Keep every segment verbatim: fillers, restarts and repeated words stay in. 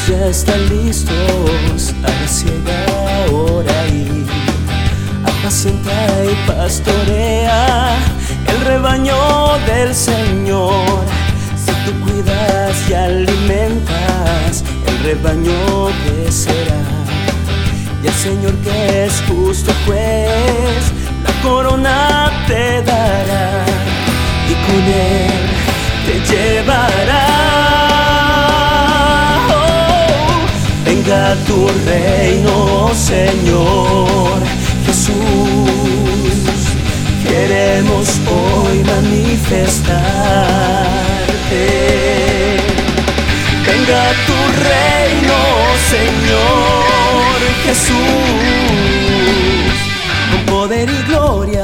ya están listos, ahora ciega ahora y apacienta y pastorea el rebaño del Señor. Si tú cuidas y alimentas, el rebaño crecerá. Y el Señor, que es justo juez, la corona te dará y con él te llevará. Oh, venga a tu reino, Señor Jesús. Queremos hoy manifestarte. Venga a tu reino, Señor Jesús, con poder y gloria,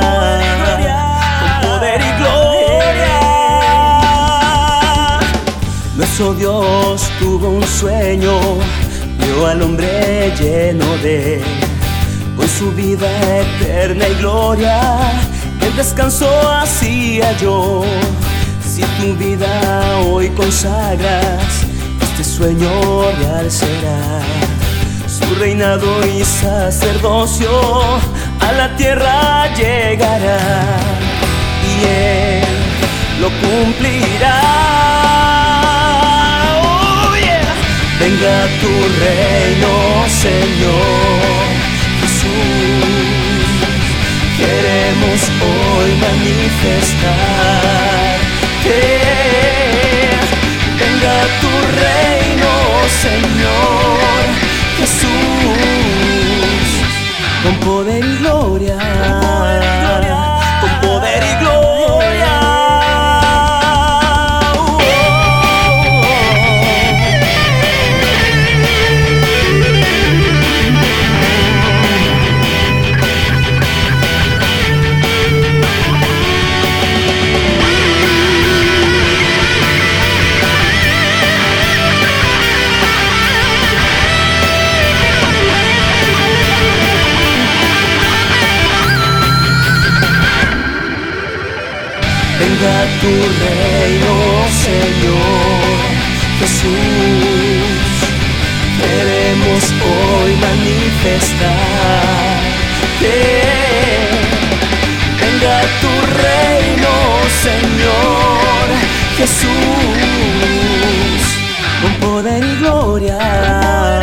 con poder y gloria. Nuestro Dios tuvo un sueño, vio al hombre lleno de con su vida eterna y gloria. El descanso hacía yo. Si tu vida hoy consagras, este sueño real será. Su reinado y sacerdocio a la tierra llegará, y él lo cumplirá. Oh, yeah. Venga a tu reino, Señor Jesús. Queremos hoy manifestarte. Venga a tu reino, Señor Jesús, con poder y gloria, con poder y gloria. Oh, venga a tu reino, Señor Jesús. Queremos hoy manifestarte. Venga a tu reino, Señor Jesús, con poder y gloria.